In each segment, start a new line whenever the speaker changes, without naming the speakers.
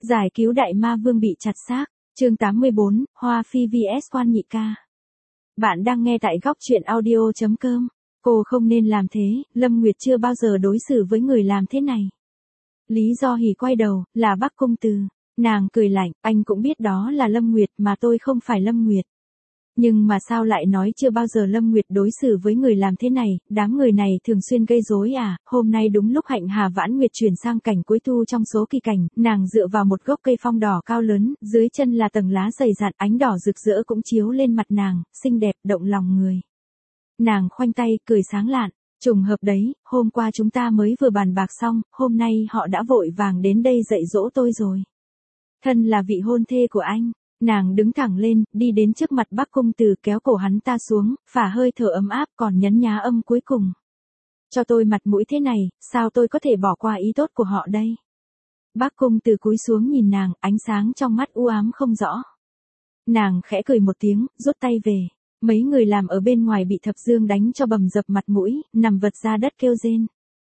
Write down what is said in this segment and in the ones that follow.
Giải cứu đại ma vương bị chặt xác, chương 84, Hoa Phi vs Quan Nhị Ca. Bạn đang nghe tại góc truyện audio.com. Cô không nên làm thế, Lâm Nguyệt chưa bao giờ đối xử với người làm thế này. Lý Do Hỉ quay đầu, là Bắc Cung Từ. Nàng cười lạnh, anh cũng biết đó là Lâm Nguyệt mà tôi không phải Lâm Nguyệt. Nhưng mà sao lại nói chưa bao giờ Lâm Nguyệt đối xử với người làm thế này, đám người này thường xuyên gây rối à, hôm nay đúng lúc Hạnh Hà Vãn Nguyệt chuyển sang cảnh cuối thu trong số kỳ cảnh, nàng dựa vào một gốc cây phong đỏ cao lớn, dưới chân là tầng lá dày dặn, ánh đỏ rực rỡ cũng chiếu lên mặt nàng, xinh đẹp, động lòng người. Nàng khoanh tay, cười sáng lạn, trùng hợp đấy, hôm qua chúng ta mới vừa bàn bạc xong, hôm nay họ đã vội vàng đến đây dạy dỗ tôi rồi. Thân là vị hôn thê của anh. Nàng đứng thẳng lên, đi đến trước mặt Bắc Cung Từ kéo cổ hắn ta xuống, phả hơi thở ấm áp còn nhấn nhá âm cuối cùng. Cho tôi mặt mũi thế này, sao tôi có thể bỏ qua ý tốt của họ đây? Bắc Cung Từ cúi xuống nhìn nàng, ánh sáng trong mắt u ám không rõ. Nàng khẽ cười một tiếng, rút tay về. Mấy người làm ở bên ngoài bị Thập Dương đánh cho bầm dập mặt mũi, nằm vật ra đất kêu rên.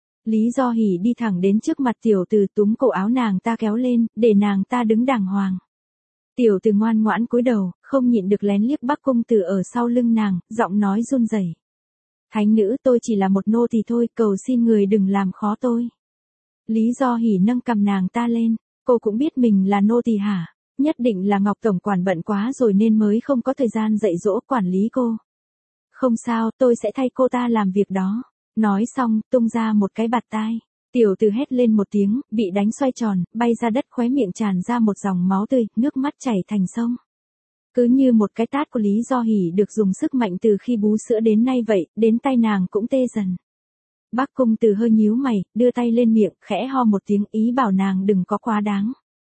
Lý Do Hỉ đi thẳng đến trước mặt tiểu từ túm cổ áo nàng ta kéo lên, để nàng ta đứng đàng hoàng. Tiểu từ ngoan ngoãn cúi đầu, không nhịn được lén liếc Bắc Cung Từ ở sau lưng nàng, giọng nói run rẩy. Thánh nữ, tôi chỉ là một nô tỳ thôi, cầu xin người đừng làm khó tôi. Lý Do Hỉ nâng cằm nàng ta lên, cô cũng biết mình là nô tỳ hả? Nhất định là Ngọc tổng quản bận quá rồi nên mới không có thời gian dạy dỗ quản lý cô. Không sao, tôi sẽ thay cô ta làm việc đó. Nói xong, tung ra một cái bạt tai. Tiểu từ hét lên một tiếng, bị đánh xoay tròn, bay ra đất, khóe miệng tràn ra một dòng máu tươi, nước mắt chảy thành sông. Cứ như một cái tát của Lý Do Hỉ được dùng sức mạnh từ khi bú sữa đến nay vậy, đến tay nàng cũng tê dần. Bắc Cung Từ hơi nhíu mày, đưa tay lên miệng, khẽ ho một tiếng ý bảo nàng đừng có quá đáng.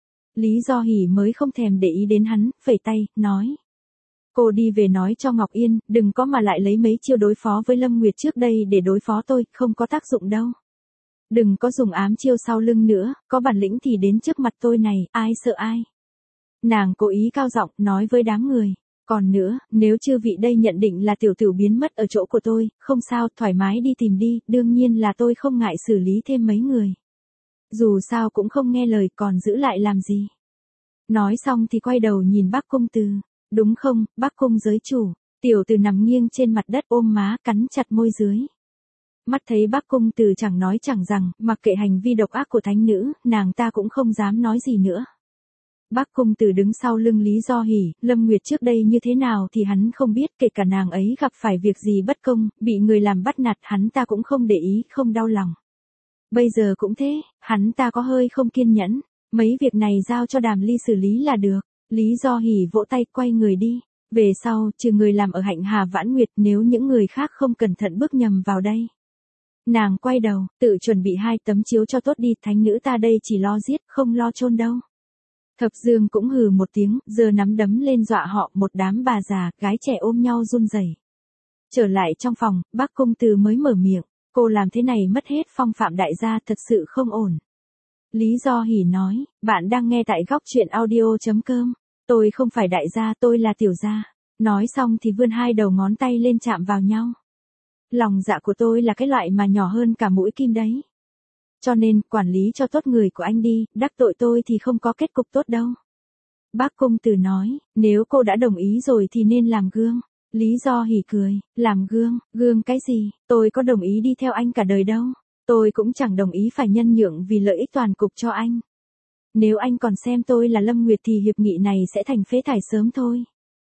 Lý Do Hỉ mới không thèm để ý đến hắn, phẩy tay, nói. Cô đi về nói cho Ngọc Yên, đừng có mà lại lấy mấy chiêu đối phó với Lâm Nguyệt trước đây để đối phó tôi, không có tác dụng đâu. Đừng có dùng ám chiêu sau lưng nữa, có bản lĩnh thì đến trước mặt tôi này, ai sợ ai. Nàng cố ý cao giọng nói với đám người. Còn nữa, nếu chư vị đây nhận định là tiểu tử biến mất ở chỗ của tôi, không sao, thoải mái đi tìm đi, đương nhiên là tôi không ngại xử lý thêm mấy người. Dù sao cũng không nghe lời, còn giữ lại làm gì. Nói xong thì quay đầu nhìn Bắc Cung Từ. Đúng không, Bắc Cung giới chủ. Tiểu tử nằm nghiêng trên mặt đất ôm má, cắn chặt môi dưới. Mắt thấy Bắc Cung Từ chẳng nói chẳng rằng, mặc kệ hành vi độc ác của thánh nữ, nàng ta cũng không dám nói gì nữa. Bắc Cung Từ đứng sau lưng Lý Do Hỉ, Lâm Nguyệt trước đây như thế nào thì hắn không biết, kể cả nàng ấy gặp phải việc gì bất công, bị người làm bắt nạt hắn ta cũng không để ý, không đau lòng. Bây giờ cũng thế, hắn ta có hơi không kiên nhẫn, mấy việc này giao cho Đàm Ly xử lý là được. Lý Do Hỉ vỗ tay quay người đi. Về sau, trừ người làm ở Hạnh Hà Vãn Nguyệt, nếu những người khác không cẩn thận bước nhầm vào đây. Nàng quay đầu, tự chuẩn bị 2 tấm chiếu cho tốt đi, thánh nữ ta đây chỉ lo giết, không lo chôn đâu. Thập Dương cũng hừ một tiếng, giơ nắm đấm lên dọa họ, một đám bà già, gái trẻ ôm nhau run rẩy. Trở lại trong phòng, Bắc Cung Từ mới mở miệng, cô làm thế này mất hết phong phạm đại gia, thật sự không ổn. Lý Do Hỉ nói, bạn đang nghe tại góc truyện audio.com. Tôi không phải đại gia, tôi là tiểu gia. Nói xong thì vươn 2 đầu ngón tay lên chạm vào nhau. Lòng dạ của tôi là cái loại mà nhỏ hơn cả mũi kim đấy. Cho nên, quản lý cho tốt người của anh đi, đắc tội tôi thì không có kết cục tốt đâu. Bắc Cung Từ nói, nếu cô đã đồng ý rồi thì nên làm gương. Lý Do Hỉ cười, làm gương, gương cái gì, tôi có đồng ý đi theo anh cả đời đâu. Tôi cũng chẳng đồng ý phải nhân nhượng vì lợi ích toàn cục cho anh. Nếu anh còn xem tôi là Lâm Nguyệt thì hiệp nghị này sẽ thành phế thải sớm thôi.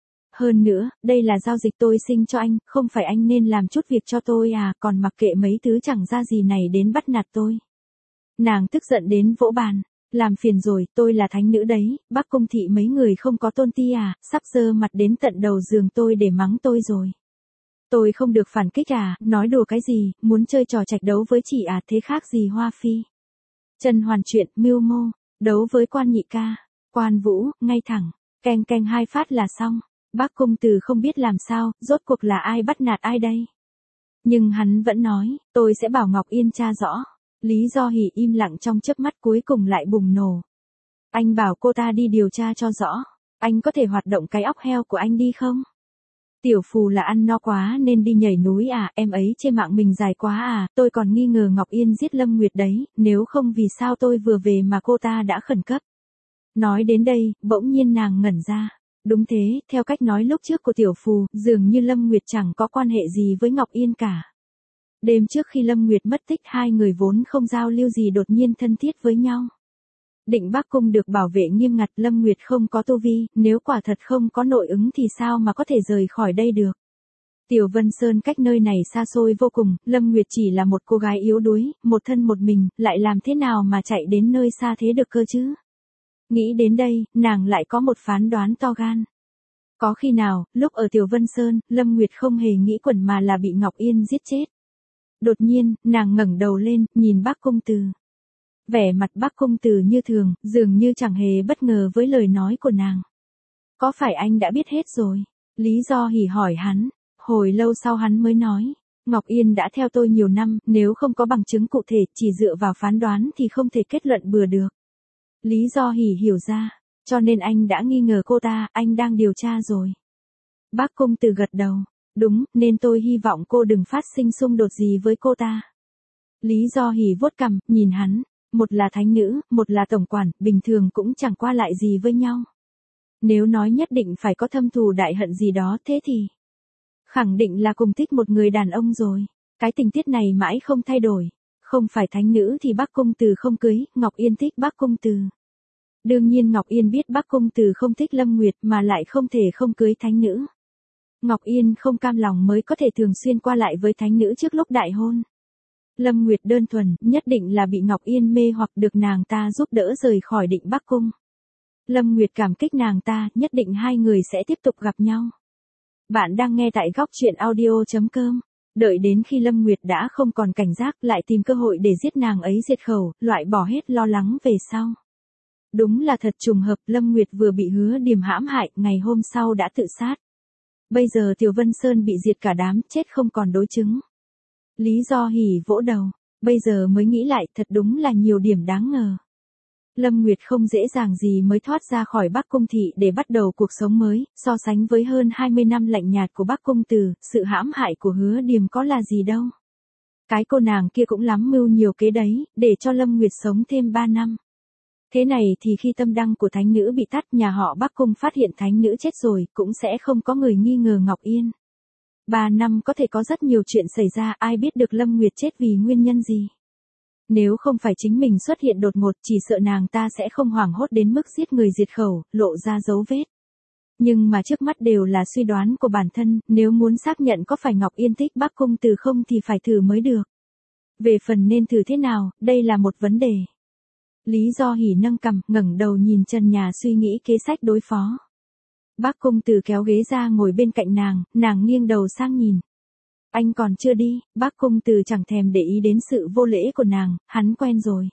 Hơn nữa, đây là giao dịch tôi sinh cho anh, không phải anh nên làm chút việc cho tôi à, còn mặc kệ mấy thứ chẳng ra gì này đến bắt nạt tôi. Nàng tức giận đến vỗ bàn, làm phiền rồi, tôi là thánh nữ đấy, Bắc Cung thị mấy người không có tôn ti à, sắp giơ mặt đến tận đầu giường tôi để mắng tôi rồi. Tôi không được phản kích à, nói đùa cái gì, muốn chơi trò trạch đấu với chị à, thế khác gì Hoa Phi. Trần Hoàn Truyện, mưu mô, đấu với Quan Nhị Ca, Quan Vũ, ngay thẳng, keng keng 2 phát là xong. Bắc Cung Từ không biết làm sao, rốt cuộc là ai bắt nạt ai đây. Nhưng hắn vẫn nói, tôi sẽ bảo Ngọc Yên tra rõ. Lý Do Hỉ im lặng trong chớp mắt cuối cùng lại bùng nổ. Anh bảo cô ta đi điều tra cho rõ, anh có thể hoạt động cái óc heo của anh đi không? Tiểu phù là ăn no quá nên đi nhảy núi à, em ấy chê mạng mình dài quá à, tôi còn nghi ngờ Ngọc Yên giết Lâm Nguyệt đấy, nếu không vì sao tôi vừa về mà cô ta đã khẩn cấp. Nói đến đây, bỗng nhiên nàng ngẩn ra. Đúng thế, theo cách nói lúc trước của tiểu phù, dường như Lâm Nguyệt chẳng có quan hệ gì với Ngọc Yên cả. Đêm trước khi Lâm Nguyệt mất tích, hai người vốn không giao lưu gì đột nhiên thân thiết với nhau. Định Bắc Cung được bảo vệ nghiêm ngặt, Lâm Nguyệt không có tu vi, nếu quả thật không có nội ứng thì sao mà có thể rời khỏi đây được. Tiểu Vân Sơn cách nơi này xa xôi vô cùng, Lâm Nguyệt chỉ là một cô gái yếu đuối, một thân một mình, lại làm thế nào mà chạy đến nơi xa thế được cơ chứ? Nghĩ đến đây, nàng lại có một phán đoán to gan. Có khi nào, lúc ở Tiểu Vân Sơn, Lâm Nguyệt không hề nghĩ quẩn mà là bị Ngọc Yên giết chết. Đột nhiên, nàng ngẩng đầu lên, nhìn Bắc Cung Từ. Vẻ mặt Bắc Cung Từ như thường, dường như chẳng hề bất ngờ với lời nói của nàng. Có phải anh đã biết hết rồi? Lý Do Hỉ hỏi hắn. Hồi lâu sau hắn mới nói. Ngọc Yên đã theo tôi nhiều năm, nếu không có bằng chứng cụ thể, chỉ dựa vào phán đoán thì không thể kết luận bừa được. Lý Do Hỉ hiểu ra. Cho nên anh đã nghi ngờ cô ta, anh đang điều tra rồi. Bắc Cung Từ gật đầu. Đúng, nên tôi hy vọng cô đừng phát sinh xung đột gì với cô ta. Lý Do Hỉ vuốt cằm, nhìn hắn. Một là thánh nữ, một là tổng quản, bình thường cũng chẳng qua lại gì với nhau. Nếu nói nhất định phải có thâm thù đại hận gì đó thế thì khẳng định là cùng thích một người đàn ông rồi. Cái tình tiết này mãi không thay đổi. Không phải thánh nữ thì Bắc Cung Từ không cưới, Ngọc Yên thích Bắc Cung Từ. Đương nhiên Ngọc Yên biết Bắc Cung Từ không thích Lâm Nguyệt mà lại không thể không cưới thánh nữ. Ngọc Yên không cam lòng mới có thể thường xuyên qua lại với thánh nữ trước lúc đại hôn. Lâm Nguyệt đơn thuần, nhất định là bị Ngọc Yên mê hoặc được nàng ta giúp đỡ rời khỏi Định Bắc Cung. Lâm Nguyệt cảm kích nàng ta, nhất định hai người sẽ tiếp tục gặp nhau. Bạn đang nghe tại góc truyện audio.com. Đợi đến khi Lâm Nguyệt đã không còn cảnh giác lại tìm cơ hội để giết nàng ấy diệt khẩu, loại bỏ hết lo lắng về sau. Đúng là thật trùng hợp, Lâm Nguyệt vừa bị Hứa Điềm hãm hại, ngày hôm sau đã tự sát. Bây giờ Tiểu Vân Sơn bị diệt cả đám, chết không còn đối chứng. Lý Do Hỉ vỗ đầu, bây giờ mới nghĩ lại, thật đúng là nhiều điểm đáng ngờ. Lâm Nguyệt không dễ dàng gì mới thoát ra khỏi Bắc Cung thị để bắt đầu cuộc sống mới, so sánh với hơn 20 năm lạnh nhạt của Bắc Cung Từ, sự hãm hại của Hứa Điềm có là gì đâu. Cái cô nàng kia cũng lắm mưu nhiều kế đấy, để cho Lâm Nguyệt sống thêm 3 năm. Thế này thì khi tâm đăng của thánh nữ bị tắt, nhà họ Bắc Cung phát hiện thánh nữ chết rồi, cũng sẽ không có người nghi ngờ Ngọc Yên. 3 năm có thể có rất nhiều chuyện xảy ra, ai biết được Lâm Nguyệt chết vì nguyên nhân gì. Nếu không phải chính mình xuất hiện đột ngột, chỉ sợ nàng ta sẽ không hoảng hốt đến mức giết người diệt khẩu, lộ ra dấu vết. Nhưng mà trước mắt đều là suy đoán của bản thân, nếu muốn xác nhận có phải Ngọc Yên thích Bắc Cung Từ không thì phải thử mới được. Về phần nên thử thế nào, đây là một vấn đề. Lý Do Hỉ nâng cằm, ngẩng đầu nhìn trần nhà suy nghĩ kế sách đối phó. Bắc Cung Từ kéo ghế ra ngồi bên cạnh nàng nghiêng đầu sang nhìn. Anh còn chưa đi, Bắc Cung Từ chẳng thèm để ý đến sự vô lễ của nàng, hắn quen rồi.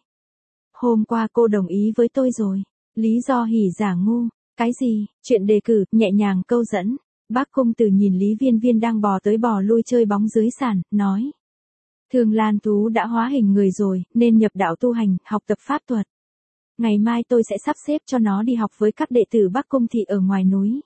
Hôm qua cô đồng ý với tôi rồi. Lý Do Hỉ giả ngu. Cái gì, chuyện đề cử, nhẹ nhàng câu dẫn. Bắc Cung Từ nhìn Lý Viên Viên đang bò tới bò lui chơi bóng dưới sàn, nói. Thường Lan Thú đã hóa hình người rồi, nên nhập đạo tu hành, học tập pháp thuật. Ngày mai tôi sẽ sắp xếp cho nó đi học với các đệ tử Bắc Cung thị ở ngoài núi.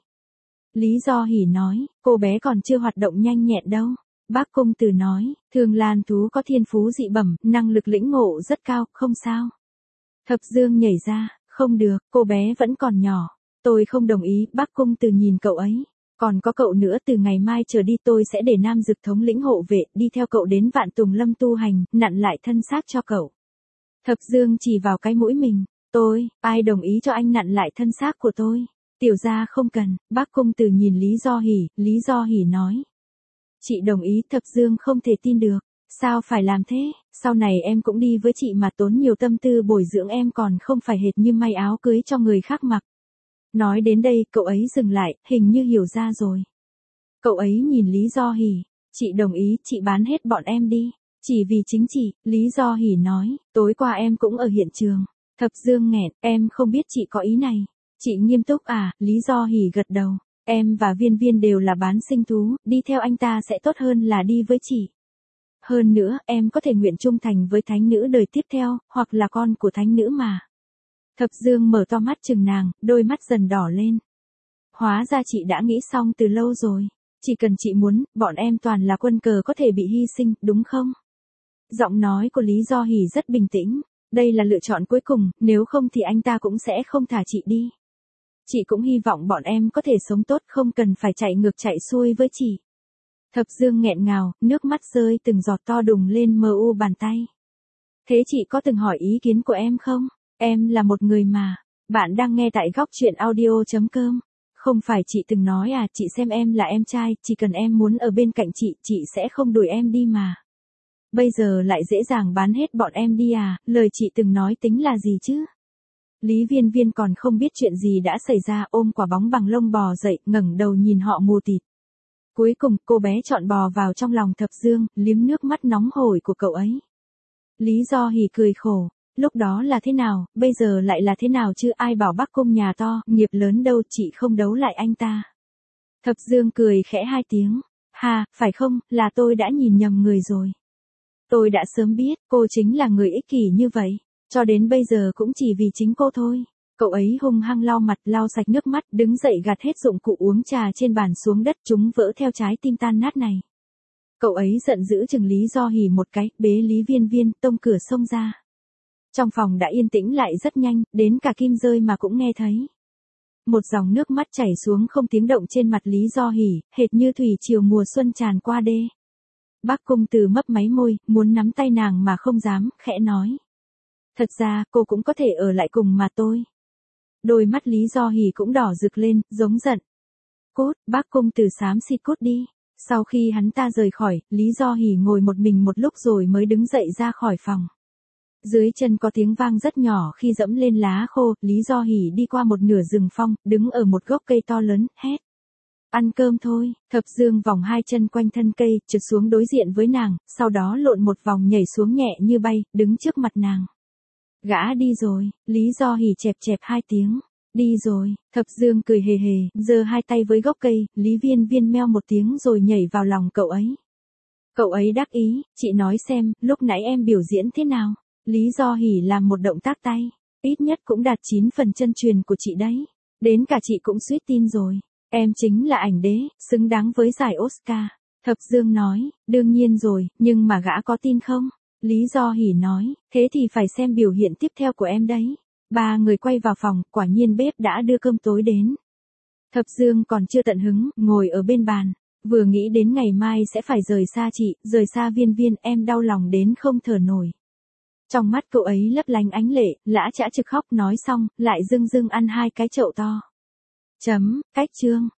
Lý Do Hỉ nói, cô bé còn chưa hoạt động nhanh nhẹn đâu. Bắc Cung Từ nói, Thường Lan Thú có thiên phú dị bẩm, năng lực lĩnh ngộ rất cao, không sao. Thập Dương nhảy ra, không được, cô bé vẫn còn nhỏ. Tôi không đồng ý, Bắc Cung Từ nhìn cậu ấy. Còn có cậu nữa, từ ngày mai trở đi tôi sẽ để Nam Dực thống lĩnh hộ vệ, đi theo cậu đến Vạn Tùng Lâm tu hành, nặn lại thân xác cho cậu. Thập Dương chỉ vào cái mũi mình, ai đồng ý cho anh nặn lại thân xác của tôi? Tiểu gia không cần. Bắc Cung Từ nhìn Lý Do Hỉ nói. Chị đồng ý. Thập Dương không thể tin được. Sao phải làm thế, sau này em cũng đi với chị mà tốn nhiều tâm tư bồi dưỡng em còn không phải hệt như may áo cưới cho người khác mặc. Nói đến đây, cậu ấy dừng lại, hình như hiểu ra rồi. Cậu ấy nhìn Lý Do Hỉ, chị đồng ý, chị bán hết bọn em đi. Chỉ vì chính chị, Lý Do Hỉ nói, tối qua em cũng ở hiện trường. Thập Dương nghẹn, em không biết chị có ý này. Chị nghiêm túc à, Lý Do Hỉ gật đầu. Em và Viên Viên đều là bán sinh thú, đi theo anh ta sẽ tốt hơn là đi với chị. Hơn nữa, em có thể nguyện trung thành với thánh nữ đời tiếp theo, hoặc là con của thánh nữ mà. Thập Dương mở to mắt chừng nàng, đôi mắt dần đỏ lên. Hóa ra chị đã nghĩ xong từ lâu rồi. Chỉ cần chị muốn, bọn em toàn là quân cờ có thể bị hy sinh, đúng không? Giọng nói của Lý Do Hỉ rất bình tĩnh. Đây là lựa chọn cuối cùng, nếu không thì anh ta cũng sẽ không thả chị đi. Chị cũng hy vọng bọn em có thể sống tốt, không cần phải chạy ngược chạy xuôi với chị. Thập Dương nghẹn ngào, nước mắt rơi từng giọt to đùng lên mờ u bàn tay. Thế chị có từng hỏi ý kiến của em không? Em là một người mà. Bạn đang nghe tại góc truyện audio.com. Không phải chị từng nói à, chị xem em là em trai, chỉ cần em muốn ở bên cạnh chị sẽ không đuổi em đi mà. Bây giờ lại dễ dàng bán hết bọn em đi à, lời chị từng nói tính là gì chứ? Lý Viên Viên còn không biết chuyện gì đã xảy ra, ôm quả bóng bằng lông bò dậy, ngẩng đầu nhìn họ mù tịt. Cuối cùng, cô bé chọn bò vào trong lòng Thập Dương, liếm nước mắt nóng hổi của cậu ấy. Lý Do Hỉ cười khổ, lúc đó là thế nào, bây giờ lại là thế nào chứ, ai bảo Bắc Cung nhà to, nghiệp lớn đâu, chị không đấu lại anh ta. Thập Dương cười khẽ 2 tiếng, ha, phải không, là tôi đã nhìn nhầm người rồi. Tôi đã sớm biết, cô chính là người ích kỷ như vậy, cho đến bây giờ cũng chỉ vì chính cô thôi. Cậu ấy hung hăng lau mặt, lau sạch nước mắt, đứng dậy gạt hết dụng cụ uống trà trên bàn xuống đất, chúng vỡ theo trái tim tan nát này. Cậu ấy giận dữ chừng Lý Do Hỉ một cái, bế Lý Viên Viên, tông cửa xông ra. Trong phòng đã yên tĩnh lại rất nhanh, đến cả Kim Dơi mà cũng nghe thấy. Một dòng nước mắt chảy xuống không tiếng động trên mặt Lý Do Hỉ, hệt như thủy triều mùa xuân tràn qua đê. Bắc Cung Từ mấp máy môi, muốn nắm tay nàng mà không dám, khẽ nói. Thật ra, cô cũng có thể ở lại cùng mà tôi. Đôi mắt Lý Do Hỉ cũng đỏ rực lên, giống giận. Cút, Bắc Cung Từ xám xịt cút đi. Sau khi hắn ta rời khỏi, Lý Do Hỉ ngồi một mình một lúc rồi mới đứng dậy ra khỏi phòng. Dưới chân có tiếng vang rất nhỏ khi dẫm lên lá khô, Lý Do Hỉ đi qua một nửa rừng phong, đứng ở một gốc cây to lớn, hét. Ăn cơm thôi, Thập Dương vòng 2 chân quanh thân cây, trượt xuống đối diện với nàng, sau đó lộn một vòng nhảy xuống nhẹ như bay, đứng trước mặt nàng. Gã đi rồi, Lý Do Hỉ chẹp chẹp 2 tiếng. Đi rồi, Thập Dương cười hề hề, giơ 2 tay với gốc cây, Lý Viên Viên meo một tiếng rồi nhảy vào lòng cậu ấy. Cậu ấy đắc ý, chị nói xem, lúc nãy em biểu diễn thế nào? Lý Do Hỉ làm một động tác tay, ít nhất cũng đạt 9 phần chân truyền của chị đấy. Đến cả chị cũng suýt tin rồi. Em chính là ảnh đế, xứng đáng với giải Oscar. Thập Dương nói, đương nhiên rồi, nhưng mà gã có tin không? Lý Do Hỉ nói, thế thì phải xem biểu hiện tiếp theo của em đấy. 3 người quay vào phòng, quả nhiên bếp đã đưa cơm tối đến. Thập Dương còn chưa tận hứng, ngồi ở bên bàn. Vừa nghĩ đến ngày mai sẽ phải rời xa chị, rời xa Viên Viên, em đau lòng đến không thở nổi. Trong mắt cậu ấy lấp lánh ánh lệ, lã chã trực khóc, nói xong, lại dưng dưng ăn 2 cái chậu to. Cách chương.